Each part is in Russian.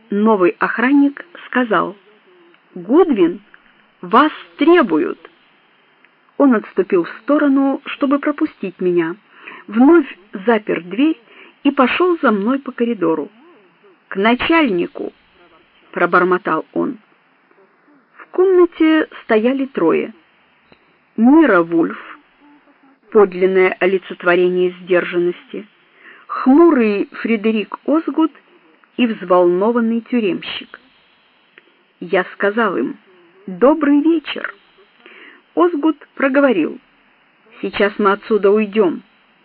Новый охранник сказал: «Гудвин, вас требуют». Он отступил в сторону, чтобы пропустить меня, вновь запер дверь и пошел за мной по коридору. «К начальнику!» — пробормотал он. В комнате стояли трое. Мира Вульф, подлинное олицетворение сдержанности, хмурый Фредерик Озгуд и взволнованный тюремщик. Я сказал им: «Добрый вечер». Озгуд проговорил: «Сейчас мы отсюда уйдем».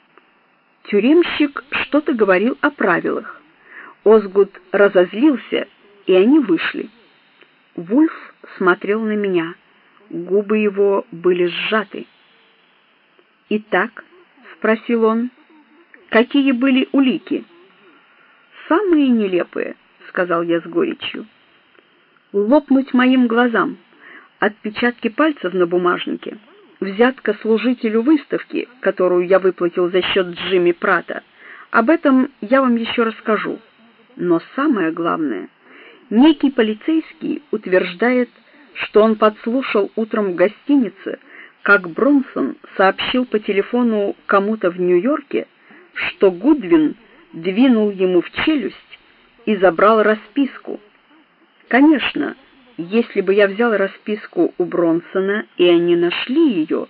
Тюремщик что-то говорил о правилах. Озгуд разозлился, и они вышли. Вульф смотрел на меня. Губы его были сжаты. «Итак», — спросил он, — «какие были улики?» «Самые нелепые», — сказал я с горечью. «Лопнуть моим глазам, отпечатки пальцев на бумажнике, взятка служителю выставки, которую я выплатил за счет Джимми Пратта. Об этом я вам еще расскажу. Но самое главное, некий полицейский утверждает, что он подслушал утром в гостинице, как Бронсон сообщил по телефону кому-то в Нью-Йорке, что Гудвин двинул ему в челюсть и забрал расписку. Конечно, если бы я взял расписку у Бронсона, и они нашли ее,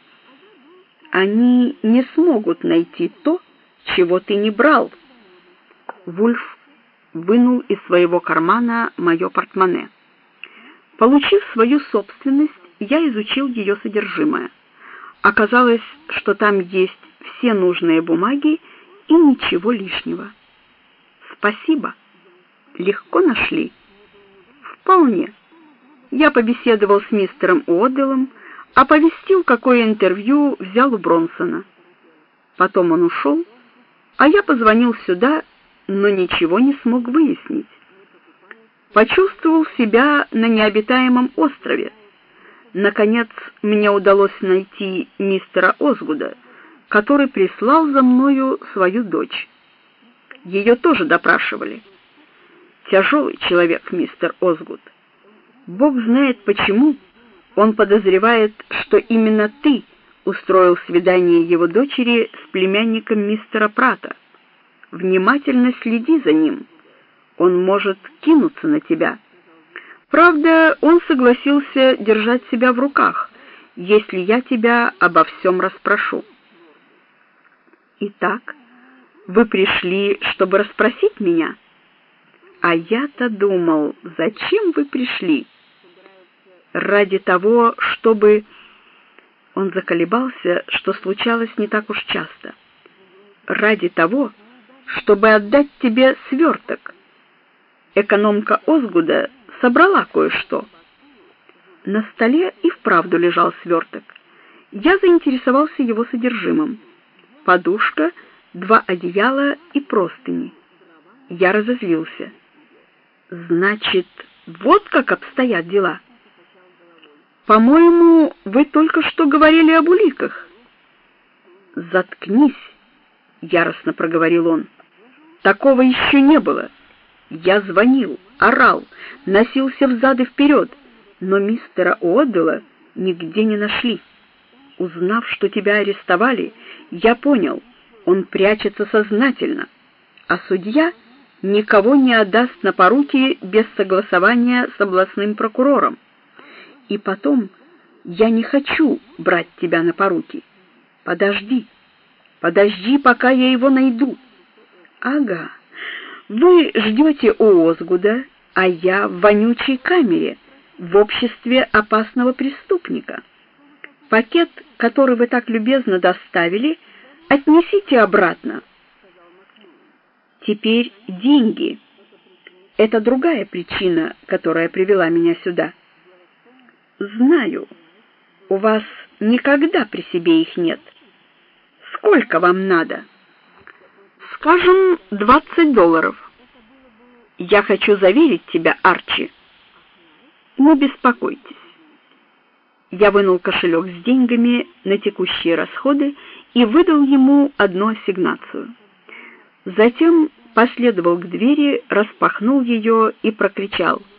они не смогут найти то, чего ты не брал». Вульф вынул из своего кармана мое портмоне. Получив свою собственность, я изучил ее содержимое. Оказалось, что там есть все нужные бумаги и ничего лишнего. «Спасибо. Легко нашли?» «Вполне. Я побеседовал с мистером Уодделом, оповестил, какое интервью взял у Бронсона. Потом он ушел, а я позвонил сюда, но ничего не смог выяснить. Почувствовал себя на необитаемом острове. Наконец, мне удалось найти мистера Озгуда, который прислал за мною свою дочь. Ее тоже допрашивали. Тяжелый человек, мистер Озгуд. Бог знает почему. Он подозревает, что именно ты устроил свидание его дочери с племянником мистера Пратта. Внимательно следи за ним. Он может кинуться на тебя. Правда, он согласился держать себя в руках, если я тебя обо всем расспрошу». «Итак, вы пришли, чтобы расспросить меня?» «А я-то думал, зачем вы пришли?» «Ради того, чтобы...» Он заколебался, что случалось не так уж часто. «Ради того, чтобы отдать тебе сверток. Экономка Озгуда собрала кое-что». На столе и вправду лежал сверток. Я заинтересовался его содержимым. Подушка, 2 одеяла и простыни. Я разозлился. «Значит, вот как обстоят дела. По-моему, вы только что говорили об уликах». «Заткнись», — яростно проговорил он. «Такого еще не было. Я звонил, орал, носился взад и вперед, но мистера Уоддела нигде не нашли. Узнав, что тебя арестовали, я понял, он прячется сознательно, а судья никого не отдаст на поруки без согласования с областным прокурором. И потом, я не хочу брать тебя на поруки. Подожди, пока я его найду». «Ага, вы ждете у Озгуда, а я в вонючей камере, в обществе опасного преступника. Пакет, который вы так любезно доставили, отнесите обратно». «Теперь деньги. Это другая причина, которая привела меня сюда». «Знаю. У вас никогда при себе их нет. Сколько вам надо?» «Скажем, $20. Я хочу заверить тебя, Арчи». «Не беспокойтесь». Я вынул кошелек с деньгами на текущие расходы и выдал ему одну ассигнацию. Затем последовал к двери, распахнул ее и прокричал: